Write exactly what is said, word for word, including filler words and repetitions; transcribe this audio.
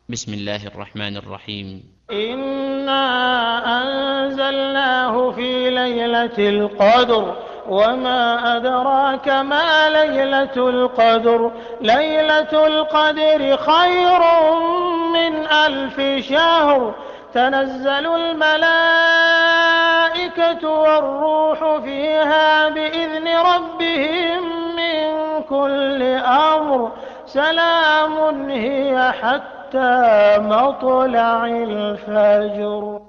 بسم الله الرحمن الرحيم. إنا أنزلناه في ليلة القدر وما أدراك ما ليلة القدر ليلة القدر خير من ألف شهر تنزل الملائكة والروح فيها بإذن ربهم من كل أمر سلام هي حتى مطلع الفجر.